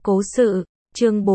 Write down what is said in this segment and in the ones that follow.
Cố sự, chương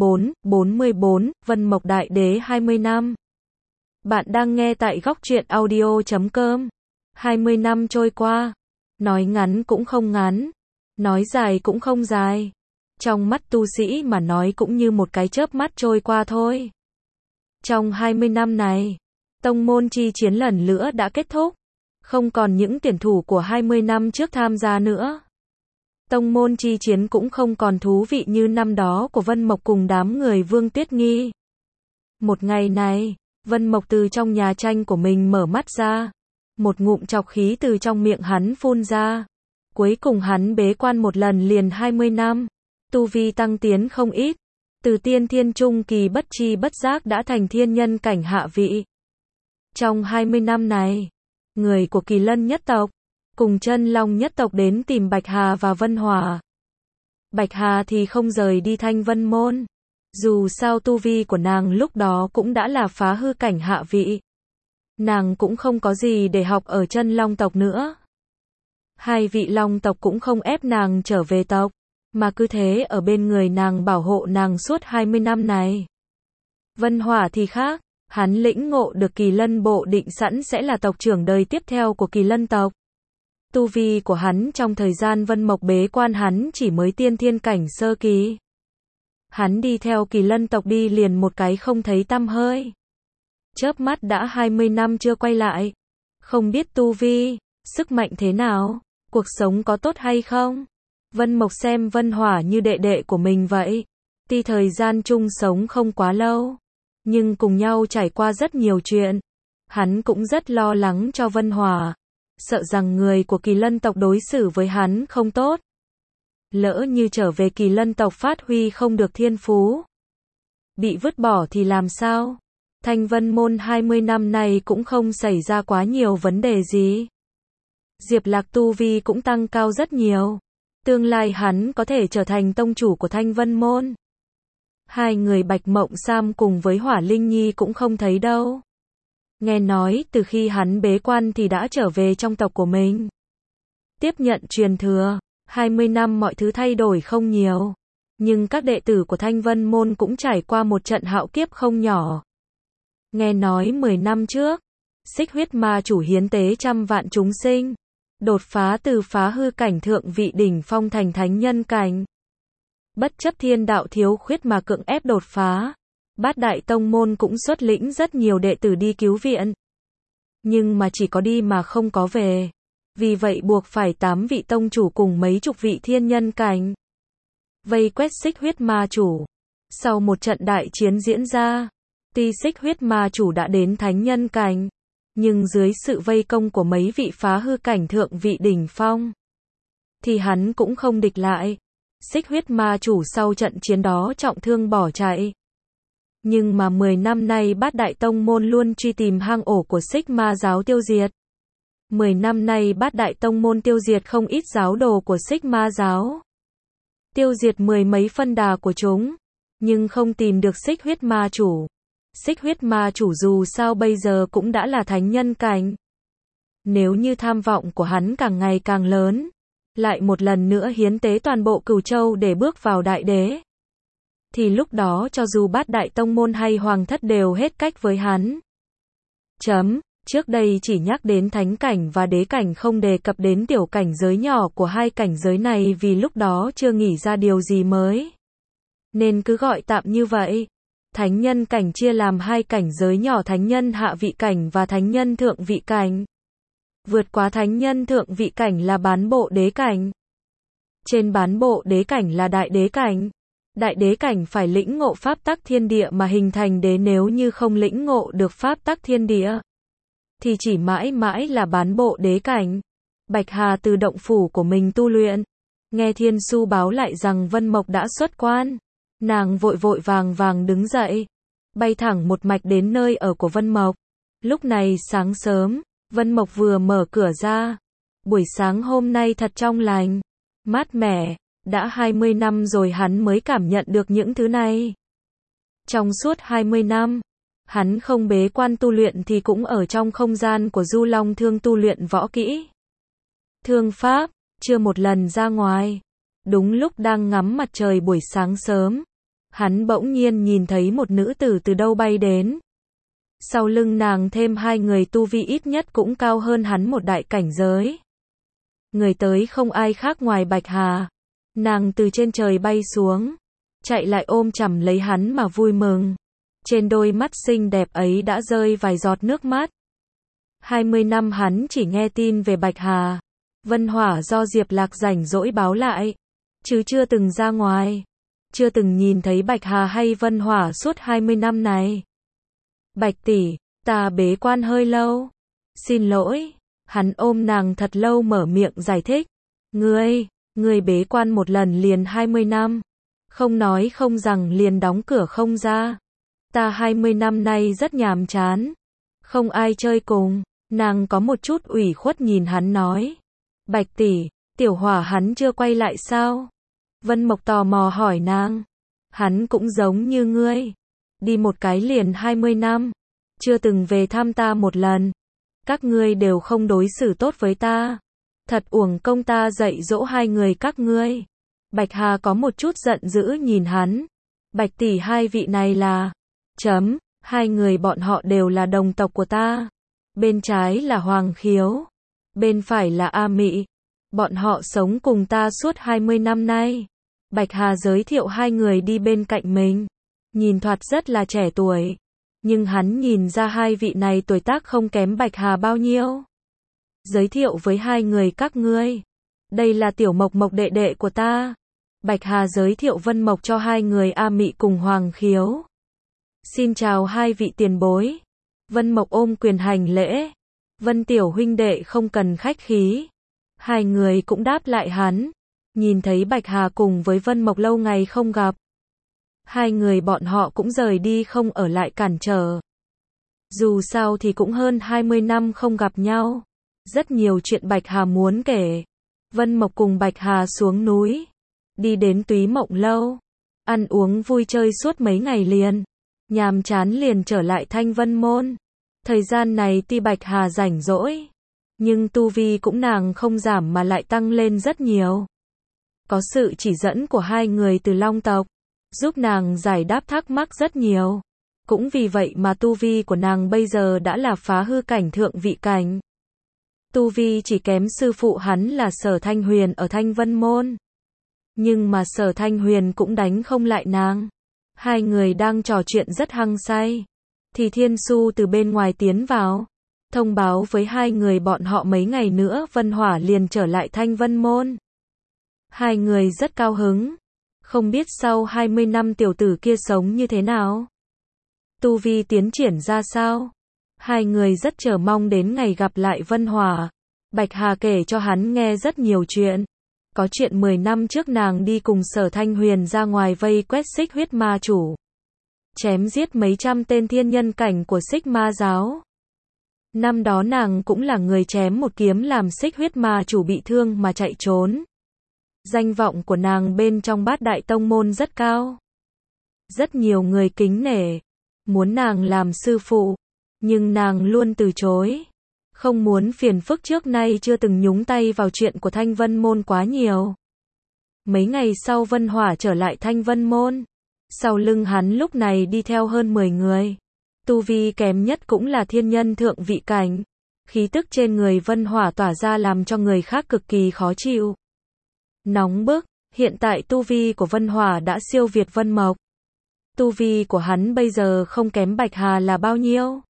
44, Vân Mộc Đại Đế 20 năm. Bạn đang nghe tại góc truyện audio.com. 20 năm trôi qua, nói ngắn cũng không ngắn, nói dài cũng không dài. Trong mắt tu sĩ mà nói cũng như một cái chớp mắt trôi qua thôi. Trong 20 năm này, tông môn chi chiến lần nữa đã kết thúc. Không còn những tuyển thủ của 20 năm trước tham gia nữa. Tông môn chi chiến cũng không còn thú vị như năm đó của Vân Mộc cùng đám người Vương Tuyết Nghi. Một ngày này, Vân Mộc từ trong nhà tranh của mình mở mắt ra. Một ngụm trọc khí từ trong miệng hắn phun ra. Cuối cùng hắn bế quan một lần liền 20 năm. Tu vi tăng tiến không ít. Từ tiên thiên trung kỳ bất chi bất giác đã thành thiên nhân cảnh hạ vị. Trong 20 năm này, người của Kỳ Lân nhất tộc cùng Chân Long nhất tộc đến tìm Bạch Hà và Vân Hỏa. Bạch Hà thì không rời đi Thanh Vân môn. Dù sao tu vi của nàng lúc đó cũng đã là phá hư cảnh hạ vị. Nàng cũng không có gì để học ở Chân Long tộc nữa. Hai vị Long tộc cũng không ép nàng trở về tộc, mà cứ thế ở bên người nàng bảo hộ nàng suốt 20 năm này. Vân Hỏa thì khác, hắn lĩnh ngộ được Kỳ Lân bộ định sẵn sẽ là tộc trưởng đời tiếp theo của Kỳ Lân tộc. Tu vi của hắn trong thời gian Vân Mộc bế quan hắn chỉ mới tiên thiên cảnh sơ kỳ. Hắn đi theo Kỳ Lân tộc đi liền một cái không thấy tăm hơi. Chớp mắt đã 20 năm chưa quay lại. Không biết tu vi, sức mạnh thế nào, cuộc sống có tốt hay không. Vân Mộc xem Vân Hỏa như đệ đệ của mình vậy. Tuy thời gian chung sống không quá lâu, nhưng cùng nhau trải qua rất nhiều chuyện. Hắn cũng rất lo lắng cho Vân Hỏa. Sợ rằng người của Kỳ Lân tộc đối xử với hắn không tốt. Lỡ như trở về Kỳ Lân tộc phát huy không được thiên phú, bị vứt bỏ thì làm sao? Thanh Vân môn 20 năm này cũng không xảy ra quá nhiều vấn đề gì. Diệp Lạc tu vi cũng tăng cao rất nhiều. Tương lai hắn có thể trở thành tông chủ của Thanh Vân môn. Hai người Bạch Mộng Sam cùng với Hỏa Linh Nhi cũng không thấy đâu. Nghe nói từ khi hắn bế quan thì đã trở về trong tộc của mình. Tiếp nhận truyền thừa, 20 năm mọi thứ thay đổi không nhiều. Nhưng các đệ tử của Thanh Vân môn cũng trải qua một trận hạo kiếp không nhỏ. Nghe nói 10 năm trước, Xích Huyết Ma chủ hiến tế trăm vạn chúng sinh. Đột phá từ phá hư cảnh thượng vị đỉnh phong thành thánh nhân cảnh. Bất chấp thiên đạo thiếu khuyết mà cưỡng ép đột phá. Bát đại tông môn cũng xuất lĩnh rất nhiều đệ tử đi cứu viện. Nhưng mà chỉ có đi mà không có về. Vì vậy buộc phải 8 vị tông chủ cùng mấy chục vị thiên nhân cảnh vây quét Xích Huyết Ma chủ. Sau một trận đại chiến diễn ra, tuy Xích Huyết Ma chủ đã đến thánh nhân cảnh, nhưng dưới sự vây công của mấy vị phá hư cảnh thượng vị đỉnh phong, thì hắn cũng không địch lại. Xích Huyết Ma chủ sau trận chiến đó trọng thương bỏ chạy. Nhưng mà 10 năm nay Bát đại tông môn luôn truy tìm hang ổ của Xích Ma giáo tiêu diệt. 10 năm nay Bát đại tông môn tiêu diệt không ít giáo đồ của Xích Ma giáo. Tiêu diệt 10 mấy phân đà của chúng, nhưng không tìm được Xích Huyết Ma chủ. Xích Huyết Ma chủ dù sao bây giờ cũng đã là thánh nhân cảnh. Nếu như tham vọng của hắn càng ngày càng lớn, lại một lần nữa hiến tế toàn bộ Cửu Châu để bước vào đại đế, thì lúc đó cho dù Bát đại tông môn hay hoàng thất đều hết cách với hắn. Trước đây chỉ nhắc đến thánh cảnh và đế cảnh không đề cập đến tiểu cảnh giới nhỏ của hai cảnh giới này vì lúc đó chưa nghĩ ra điều gì mới. Nên cứ gọi tạm như vậy. Thánh nhân cảnh chia làm hai cảnh giới nhỏ, thánh nhân hạ vị cảnh và thánh nhân thượng vị cảnh. Vượt quá thánh nhân thượng vị cảnh là bán bộ đế cảnh. Trên bán bộ đế cảnh là đại đế cảnh. Đại đế cảnh phải lĩnh ngộ pháp tắc thiên địa mà hình thành đế, nếu như không lĩnh ngộ được pháp tắc thiên địa thì chỉ mãi mãi là bán bộ đế cảnh. Bạch Hà từ động phủ của mình tu luyện, nghe Thiên Su báo lại rằng Vân Mộc đã xuất quan. Nàng vội vội vàng vàng đứng dậy, bay thẳng một mạch đến nơi ở của Vân Mộc. Lúc này sáng sớm, Vân Mộc vừa mở cửa ra. Buổi sáng hôm nay thật trong lành, mát mẻ. Đã 20 năm rồi hắn mới cảm nhận được những thứ này. Trong suốt 20 năm, hắn không bế quan tu luyện thì cũng ở trong không gian của Du Long Thương tu luyện võ kỹ. Thương pháp, chưa một lần ra ngoài. Đúng lúc đang ngắm mặt trời buổi sáng sớm, hắn bỗng nhiên nhìn thấy một nữ tử từ đâu bay đến. Sau lưng nàng thêm hai người tu vi ít nhất cũng cao hơn hắn một đại cảnh giới. Người tới không ai khác ngoài Bạch Hà. Nàng từ trên trời bay xuống, chạy lại ôm chầm lấy hắn mà vui mừng. Trên đôi mắt xinh đẹp ấy đã rơi vài giọt nước mắt. 20 năm hắn chỉ nghe tin về Bạch Hà. Vân Hỏa do Diệp Lạc rảnh rỗi báo lại, chứ chưa từng ra ngoài, chưa từng nhìn thấy Bạch Hà hay Vân Hỏa suốt 20 năm này. Bạch tỷ, ta bế quan hơi lâu. Xin lỗi. Hắn ôm nàng thật lâu mở miệng giải thích. Ngươi bế quan một lần liền 20 năm. Không nói không rằng liền đóng cửa không ra. Ta 20 năm nay rất nhàm chán. Không ai chơi cùng. Nàng có một chút ủy khuất nhìn hắn nói. Bạch tỷ, Tiểu Hỏa hắn chưa quay lại sao? Vân Mộc tò mò hỏi nàng. Hắn cũng giống như ngươi. Đi một cái liền 20 năm. Chưa từng về thăm ta một lần. Các ngươi đều không đối xử tốt với ta. Thật uổng công ta dạy dỗ hai người các ngươi. Bạch Hà có một chút giận dữ nhìn hắn. Bạch tỷ, hai vị này là... Hai người bọn họ đều là đồng tộc của ta. Bên trái là Hoàng Khiếu. Bên phải là A Mị. Bọn họ sống cùng ta suốt 20 năm nay. Bạch Hà giới thiệu hai người đi bên cạnh mình. Nhìn thoạt rất là trẻ tuổi. Nhưng hắn nhìn ra hai vị này tuổi tác không kém Bạch Hà bao nhiêu. Giới thiệu với hai người các ngươi. Đây là Tiểu Mộc Mộc đệ đệ của ta. Bạch Hà giới thiệu Vân Mộc cho hai người A Mị cùng Hoàng Khiếu. Xin chào hai vị tiền bối. Vân Mộc ôm quyền hành lễ. Vân tiểu huynh đệ không cần khách khí. Hai người cũng đáp lại hắn. Nhìn thấy Bạch Hà cùng với Vân Mộc lâu ngày không gặp. Hai người bọn họ cũng rời đi không ở lại cản trở. Dù sao thì cũng hơn 20 năm không gặp nhau. Rất nhiều chuyện Bạch Hà muốn kể. Vân Mộc cùng Bạch Hà xuống núi. Đi đến Túy Mộng Lâu. Ăn uống vui chơi suốt mấy ngày liền. Nhàm chán liền trở lại Thanh Vân Môn. Thời gian này tuy Bạch Hà rảnh rỗi. Nhưng tu vi cũng nàng không giảm mà lại tăng lên rất nhiều. Có sự chỉ dẫn của hai người từ Long tộc. Giúp nàng giải đáp thắc mắc rất nhiều. Cũng vì vậy mà tu vi của nàng bây giờ đã là phá hư cảnh thượng vị cảnh. Tu vi chỉ kém sư phụ hắn là Sở Thanh Huyền ở Thanh Vân Môn. Nhưng mà Sở Thanh Huyền cũng đánh không lại nàng. Hai người đang trò chuyện rất hăng say. Thì Thiên Su từ bên ngoài tiến vào. Thông báo với hai người bọn họ mấy ngày nữa Vân Hỏa liền trở lại Thanh Vân Môn. Hai người rất cao hứng. Không biết sau 20 năm tiểu tử kia sống như thế nào. Tu vi tiến triển ra sao. Hai người rất chờ mong đến ngày gặp lại Vân Hỏa. Bạch Hà kể cho hắn nghe rất nhiều chuyện. Có chuyện 10 năm trước nàng đi cùng Sở Thanh Huyền ra ngoài vây quét Xích Huyết Ma Chủ. Chém giết mấy trăm tên thiên nhân cảnh của Xích Ma giáo. Năm đó nàng cũng là người chém một kiếm làm Xích Huyết Ma Chủ bị thương mà chạy trốn. Danh vọng của nàng bên trong Bát Đại Tông Môn rất cao. Rất nhiều người kính nể. Muốn nàng làm sư phụ. Nhưng nàng luôn từ chối. Không muốn phiền phức, trước nay chưa từng nhúng tay vào chuyện của Thanh Vân Môn quá nhiều. Mấy ngày sau Vân Hỏa trở lại Thanh Vân Môn. Sau lưng hắn lúc này đi theo hơn 10 người. Tu vi kém nhất cũng là thiên nhân thượng vị cảnh. Khí tức trên người Vân Hỏa tỏa ra làm cho người khác cực kỳ khó chịu. Nóng bức, hiện tại tu vi của Vân Hỏa đã siêu việt Vân Mộc. Tu vi của hắn bây giờ không kém Bạch Hà là bao nhiêu.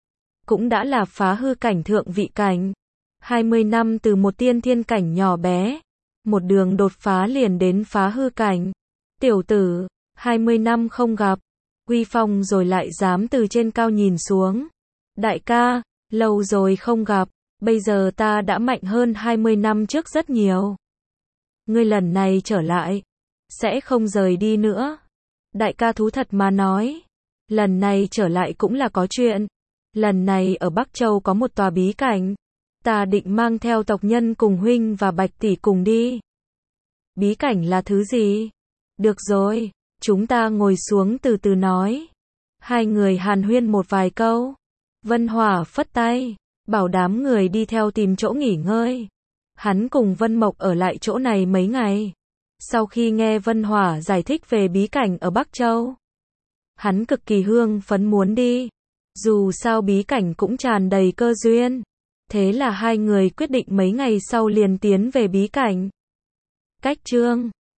Cũng đã là phá hư cảnh thượng vị cảnh. 20 năm từ một tiên thiên cảnh nhỏ bé. Một đường đột phá liền đến phá hư cảnh. Tiểu tử, 20 năm không gặp. Uy phong rồi lại dám từ trên cao nhìn xuống. Đại ca, lâu rồi không gặp. Bây giờ ta đã mạnh hơn 20 năm trước rất nhiều. Ngươi lần này trở lại. Sẽ không rời đi nữa. Đại ca thú thật mà nói. Lần này trở lại cũng là có chuyện. Lần này ở Bắc Châu có một tòa bí cảnh. Ta định mang theo tộc nhân cùng huynh và Bạch tỷ cùng đi. Bí cảnh là thứ gì? Được rồi, chúng ta ngồi xuống từ từ nói. Hai người hàn huyên một vài câu. Vân Hỏa phất tay, bảo đám người đi theo tìm chỗ nghỉ ngơi. Hắn cùng Vân Mộc ở lại chỗ này mấy ngày. Sau khi nghe Vân Hỏa giải thích về bí cảnh ở Bắc Châu, hắn cực kỳ hưng phấn muốn đi. Dù sao bí cảnh cũng tràn đầy cơ duyên. Thế là hai người quyết định mấy ngày sau liền tiến về bí cảnh. Cách chương